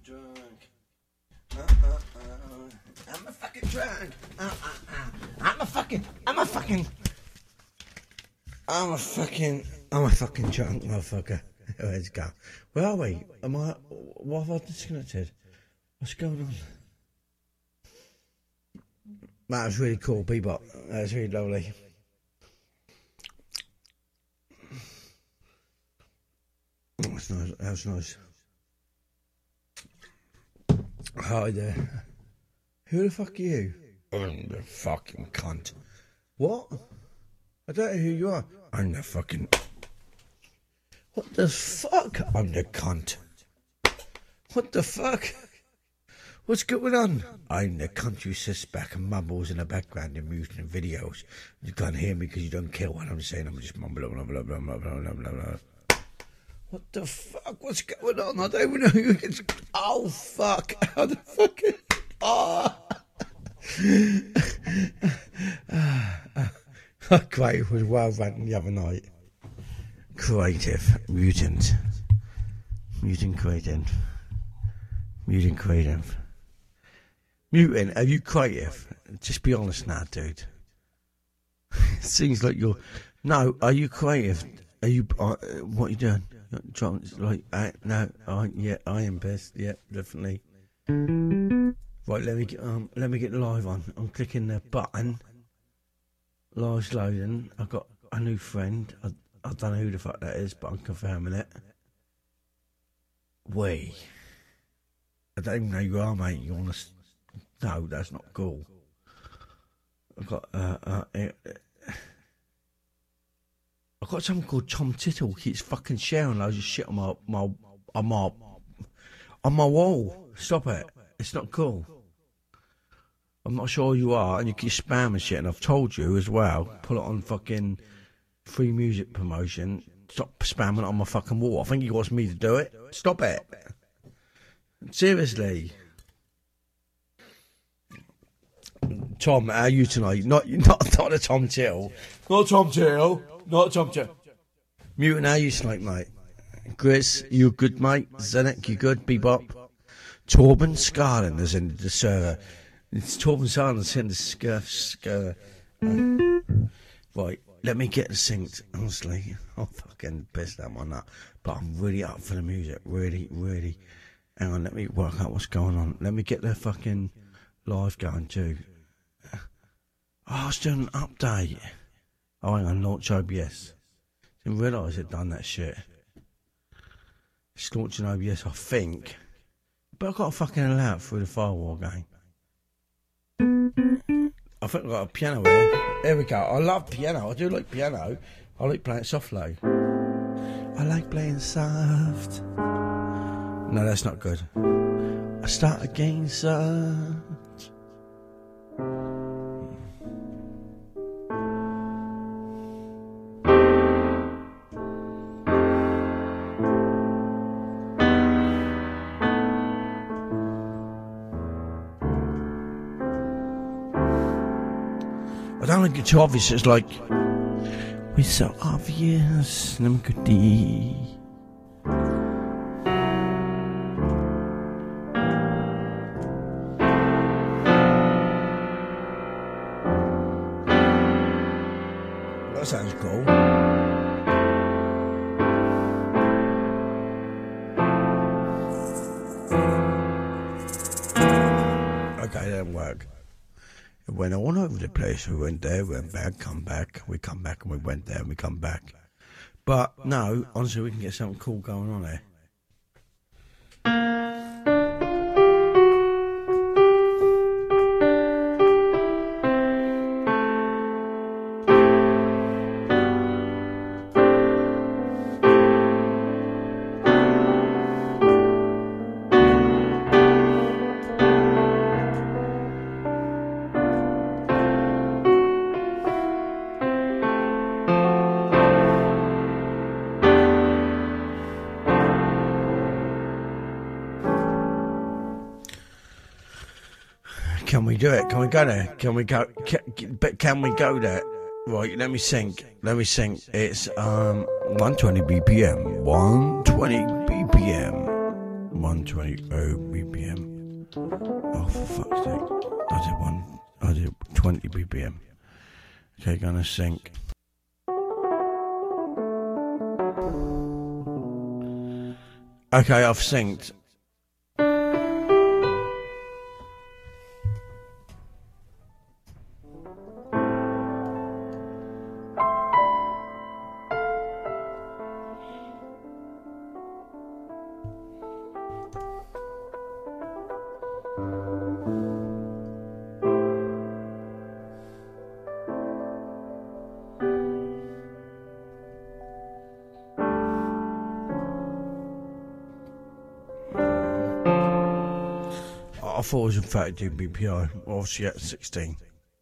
drunk. I'm a fucking drunk. I'm a fucking drunk motherfucker. Let's go. Where are we? What have I disconnected? What's going on? That was really cool, Bebop. That was really lovely. That's nice. That was nice. Hi there. Who the fuck are you? I'm the fucking cunt. What? I don't know who you are. I'm the fucking... What the fuck? I'm the cunt. What the fuck? What's going on? I'm the cunt who sits back and mumbles in the background in music and videos. You can't hear me because you don't care what I'm saying. I'm just mumbling, blah, blah, blah, blah, blah, blah, blah, blah. What the fuck? What's going on? I don't even know who it's... Oh, fuck. How the fuck is... Oh. Great, it was well run the other night. Creative. Mutant. Mutant creative. Mutant creative. Mutant, are you creative? Just be honest now, dude. It seems like you're... No, are you creative? Are you... what are you doing? No, yeah, I am best. Yeah, definitely. Right, let me get live on. I'm clicking the button. Live's loading. I've got a new friend. I don't know who the fuck that is, but I'm confirming it. I don't even know who you are, mate. You want to... No, that's not cool. I've got I've got something called Tom Tittle. He keeps fucking sharing loads of shit on my wall. Stop it. It's not cool. I'm not sure who you are, and you keep spamming shit, and I've told you as well, pull it on fucking free music promotion. Stop spamming it on my fucking wall. I think he wants me to do it. Stop it. Seriously. Tom, how are you tonight? Not the Tom Tittle. Not Tom Tittle. Not Tom Tittle. Mutant, how are you tonight, mate? Grizz, you good, mate? Zenek, you good? Bebop. Torben Scarlin is in the server. It's Torben Scarlin in the server. Right, let me get this synced. Honestly, I'm fucking pissed out my nut. But I'm really up for the music. Really, really. Hang on, let me work out what's going on. Let me get the fucking live going too. I was doing an update. Oh, hang on, launch OBS. Didn't realise I'd done that shit. It's launching OBS, I think. But I've got to fucking allow it through the firewall game. I think I've got a piano here. There we go. I love piano. I do like piano. I like playing softly. I like playing soft. No, that's not good. I start again, soft. I don't think it's too obvious. It's like we're so obvious. Let me go deep. That sounds cool. Okay, that didn't work. It went all over the place. We went there, went back, come back. We come back and we went there and we come back. But no, honestly, we can get something cool going on there. Can we do it? Can we go there? Can we go? Can we go there? Right, let me sync. It's 120 BPM. 120 BPM. 120 BPM. Oh, for fuck's sake. I did 20 BPM. Okay, gonna sync. Okay, I've synced. I thought it was in fact doing BPI, obviously at 16.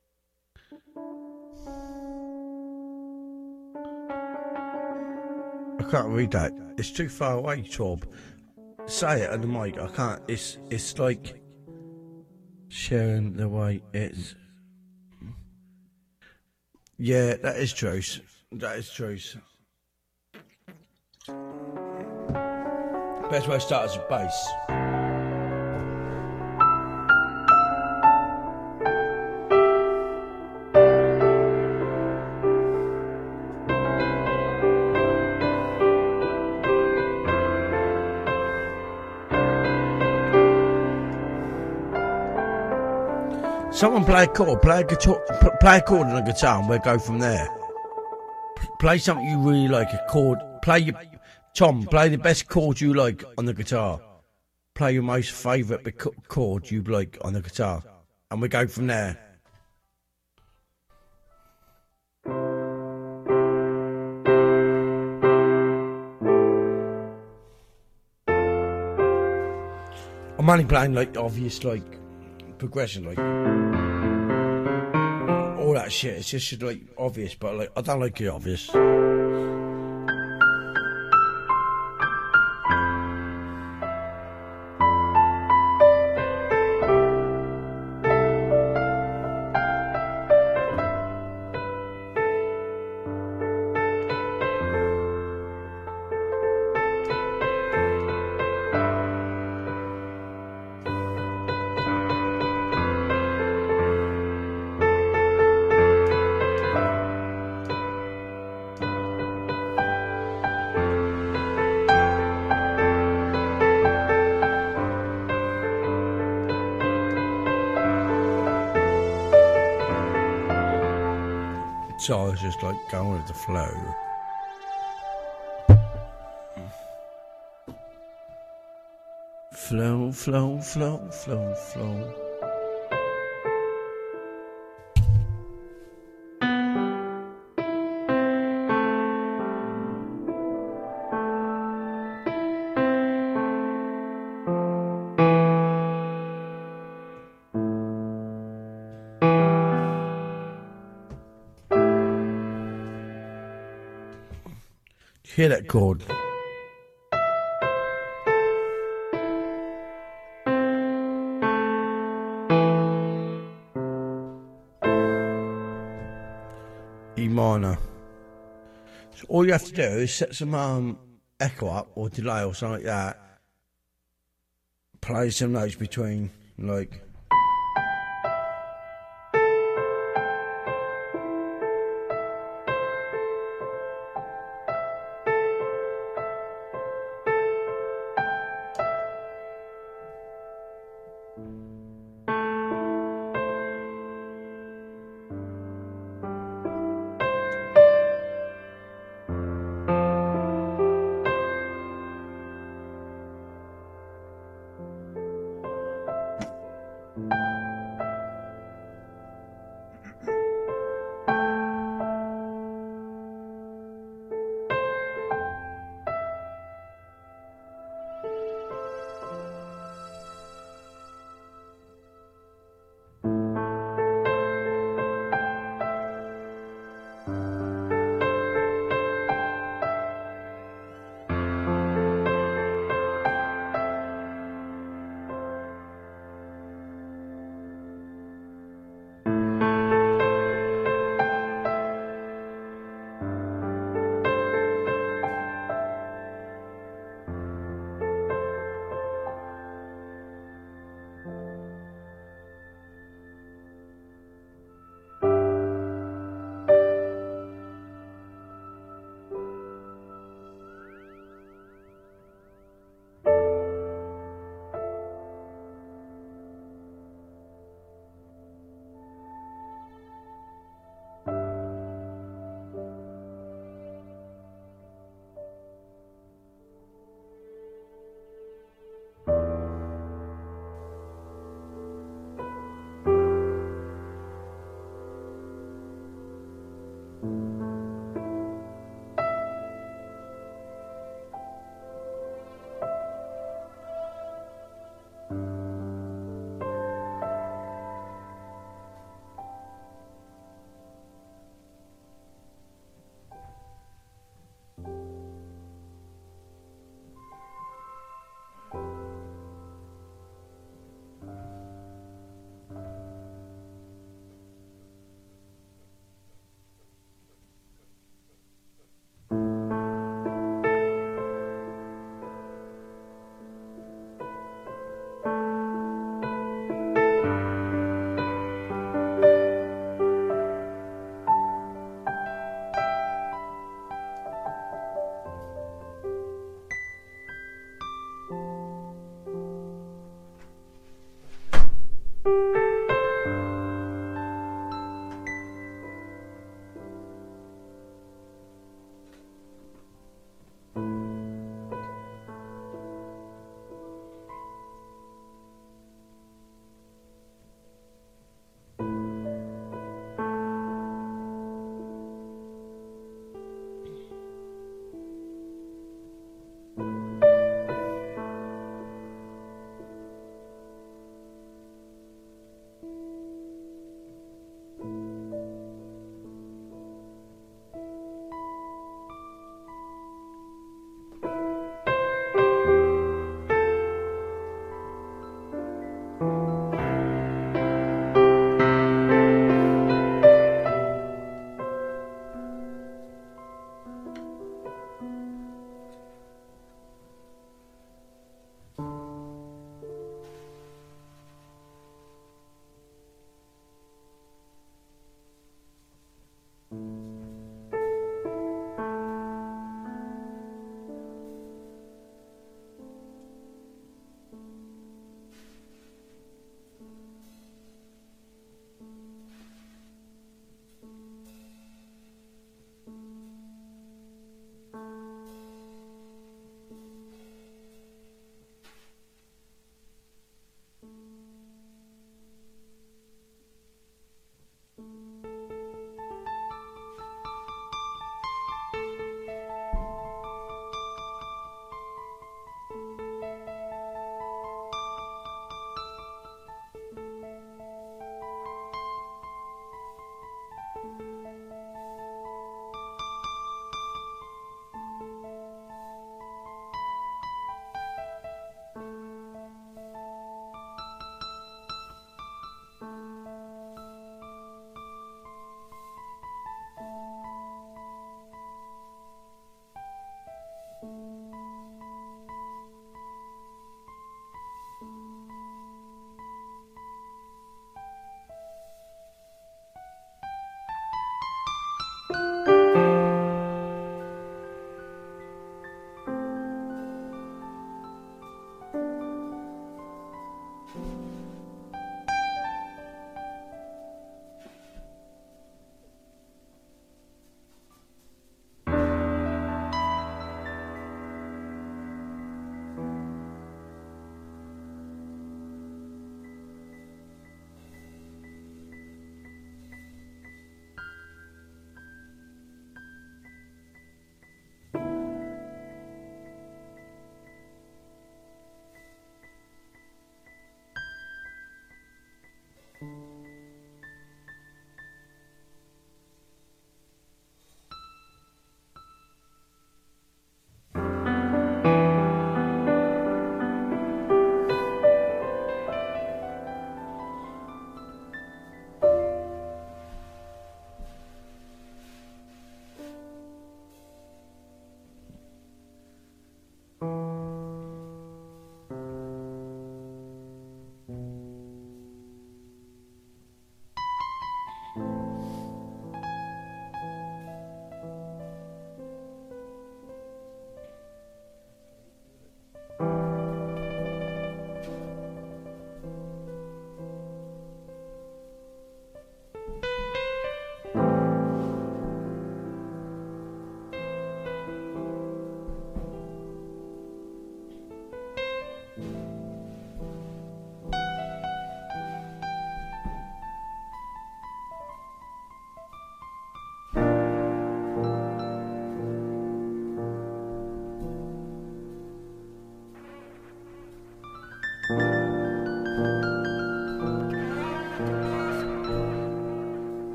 I can't read that. It's too far away, Torb. Say it at the mic. I can't. It's like sharing the way it's. Yeah, that is true. That is true. Best way to start as a bass. Someone play a chord, play a guitar, play a chord on a guitar, and we'll go from there. Play something you really like, a chord. Tom, play the best chord you like on the guitar. Play your most favourite chord you like on the guitar, and we go from there. I'm only playing like obvious, like progression, like all that shit. It's just like obvious, but like I don't like it obvious. So I was just like going with the flow. Flow, flow, flow, flow, flow. Hear that chord? E minor. So all you have to do is set some echo up or delay or something like that. Play some notes between, like.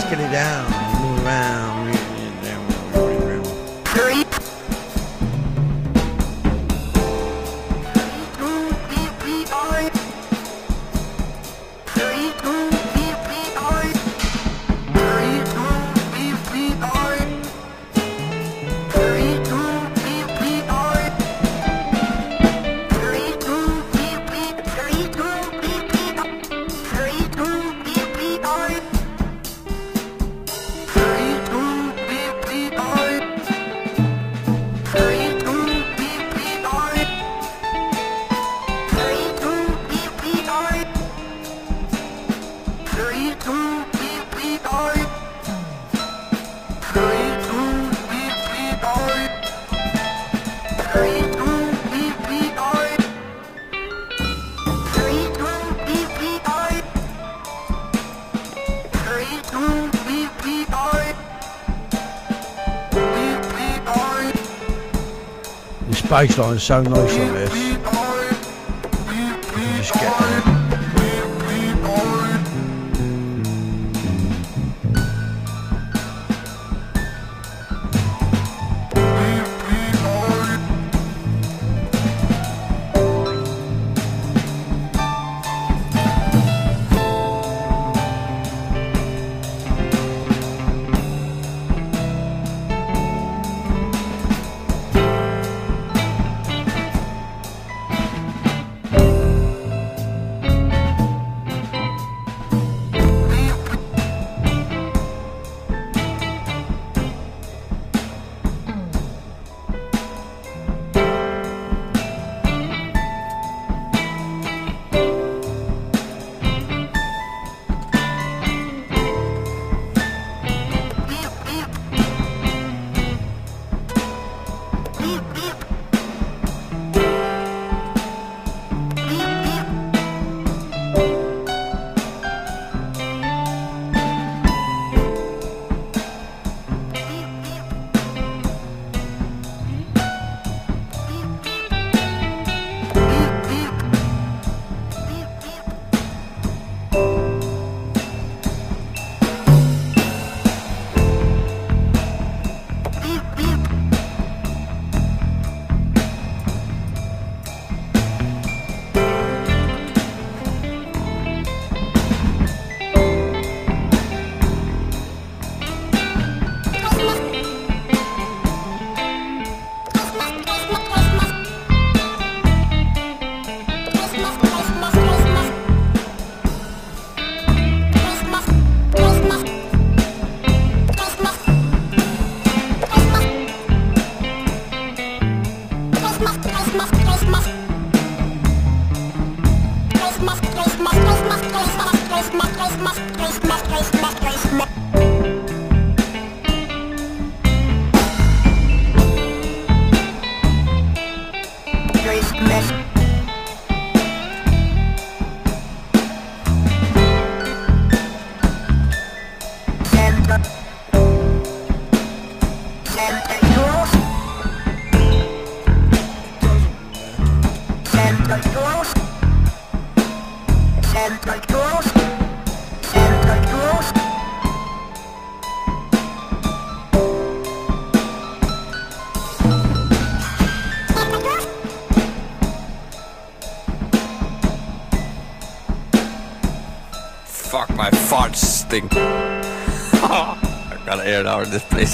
get it down, move around. Bass line's so nice on this. You just get there. Fuck, my farts stink. I gotta air it out of this place.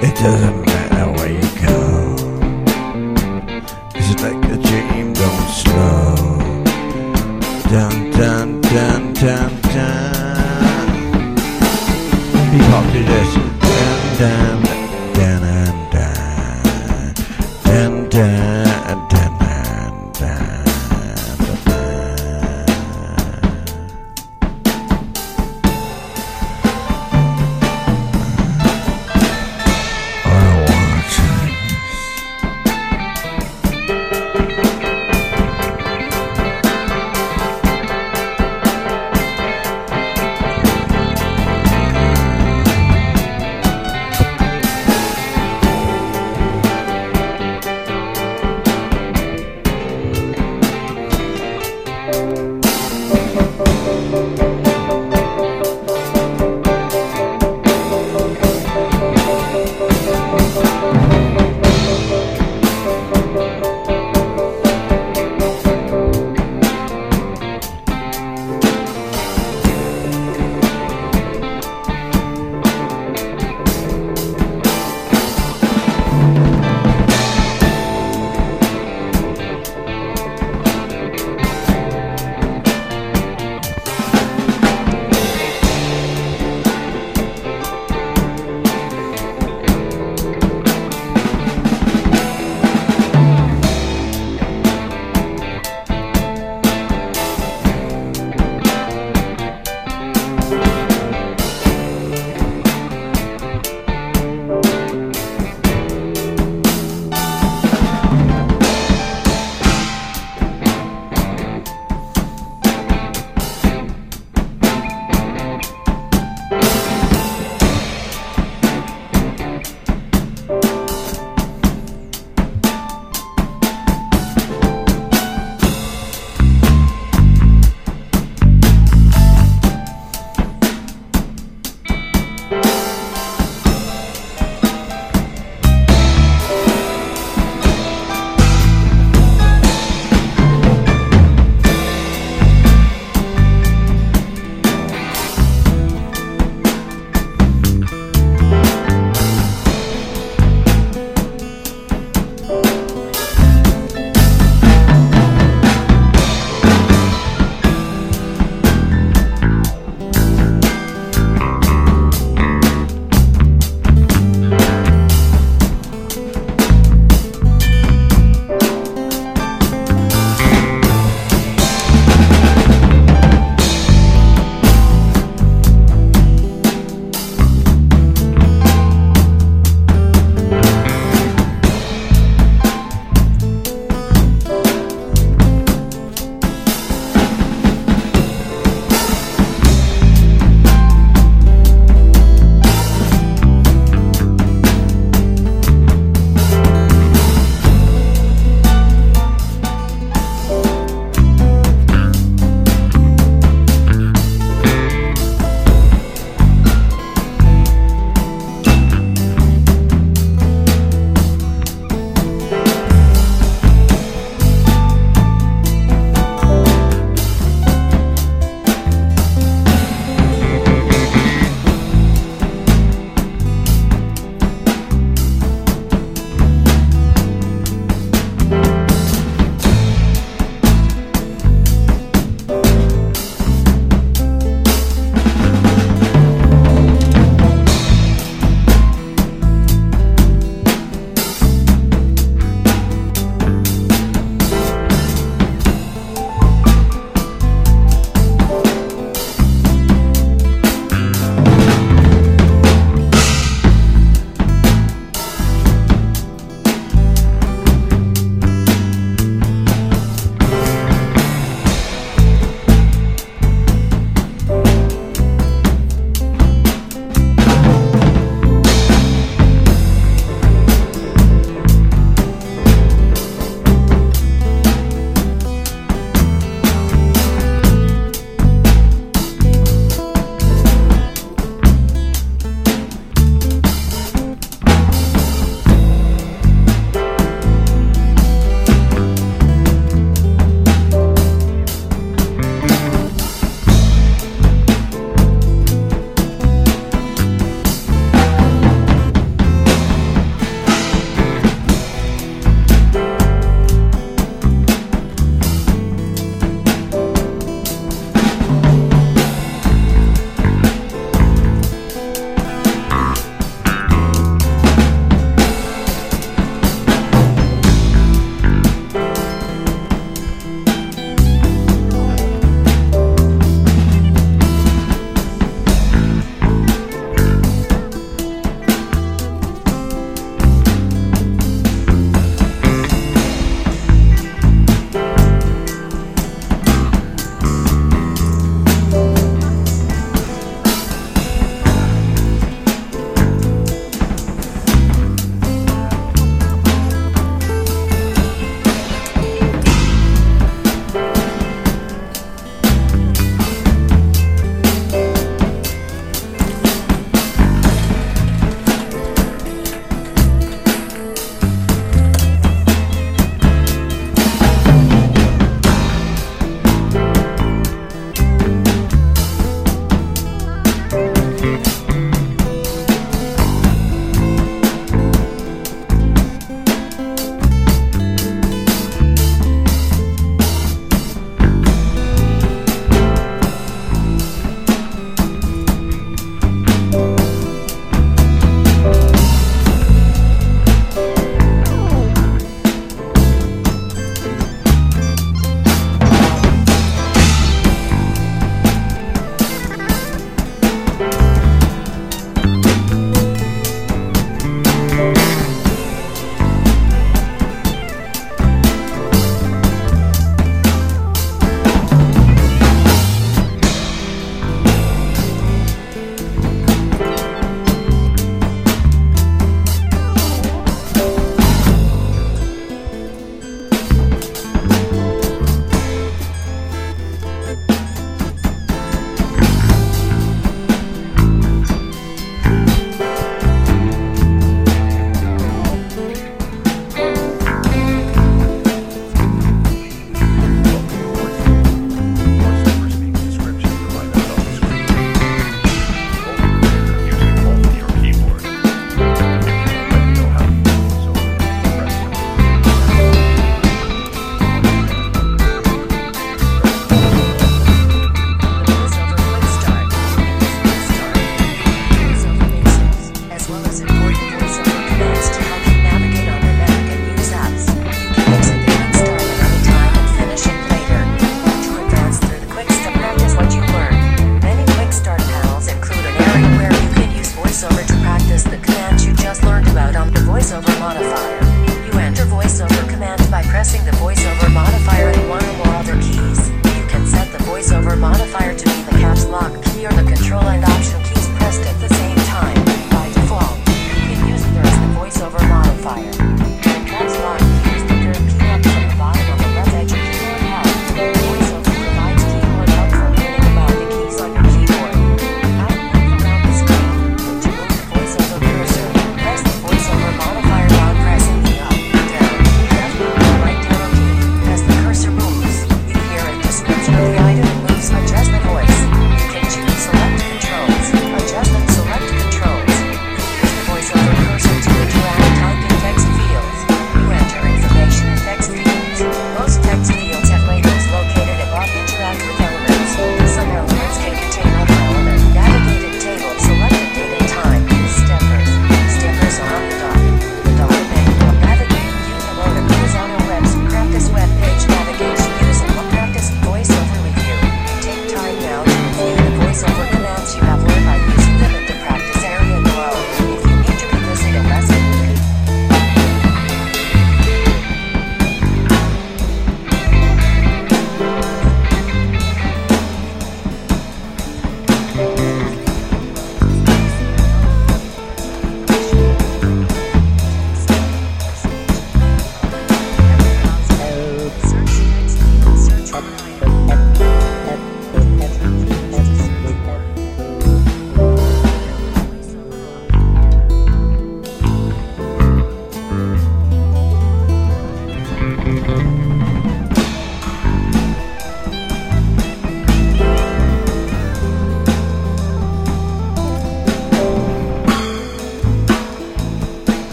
It doesn't matter where you go. It's like a dream, don't slow. Dun dun dun dun dun. Be pop to this. Dun dun dun dun dun dun dun dun dun.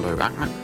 gå i gang, mand.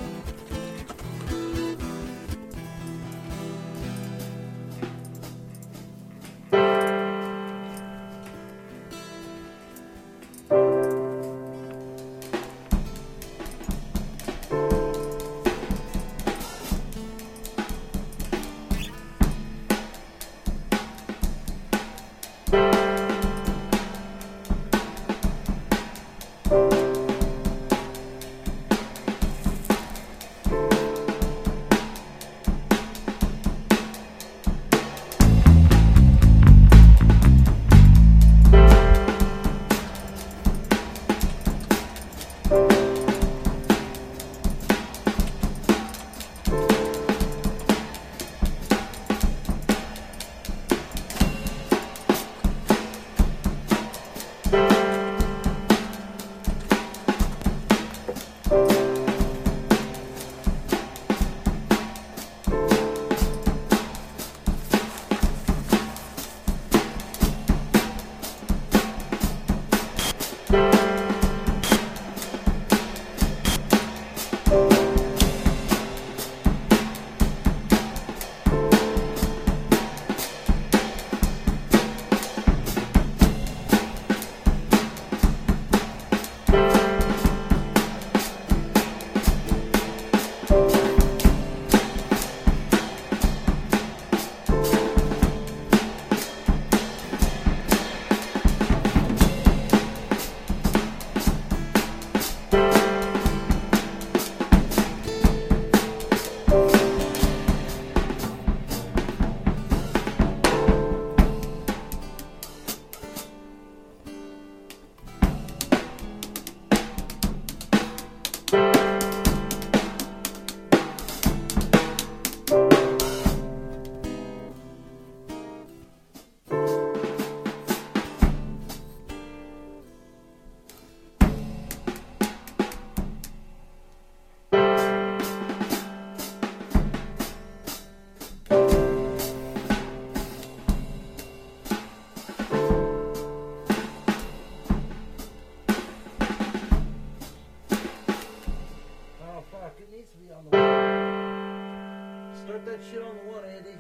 Start that shit on the one, Andy.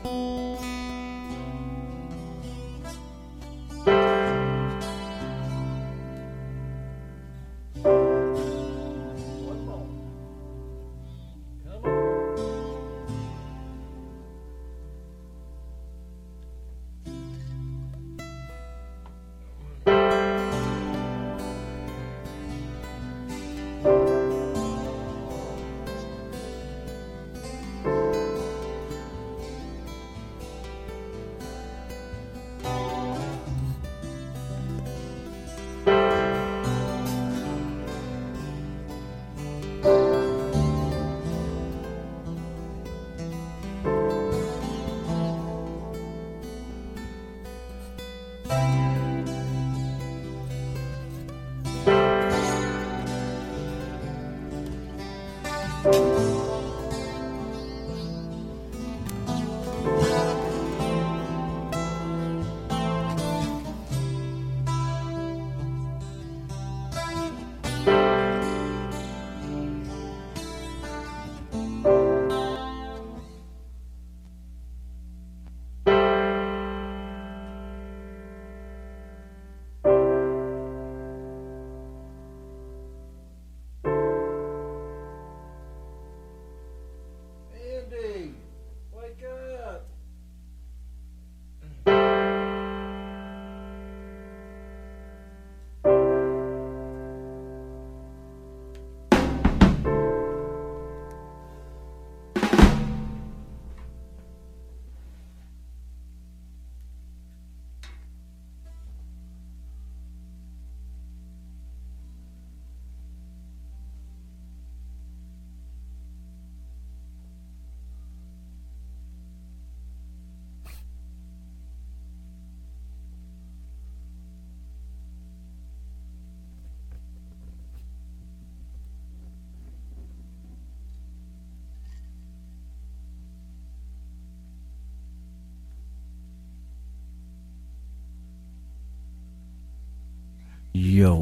Yo.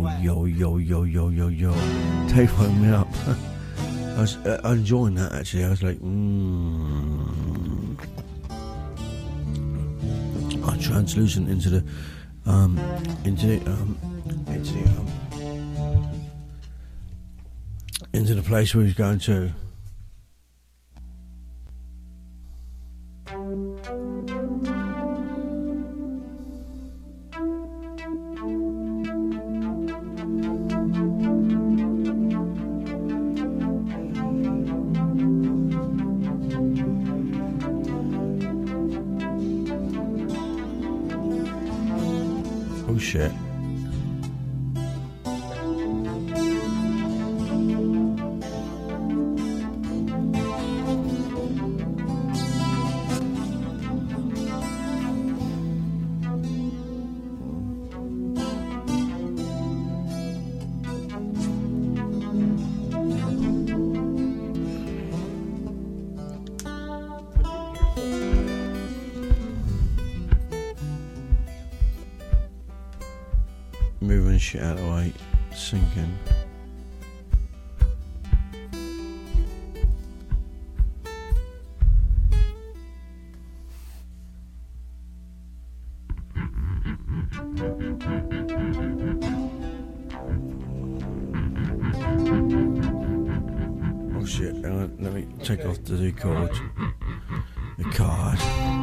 Dave woke me up. I was enjoying that actually. I was like, I translucent into the place where he's going to. Oh shit. Moving shit out of the way, sinking. Oh shit, let me take off the record. The card.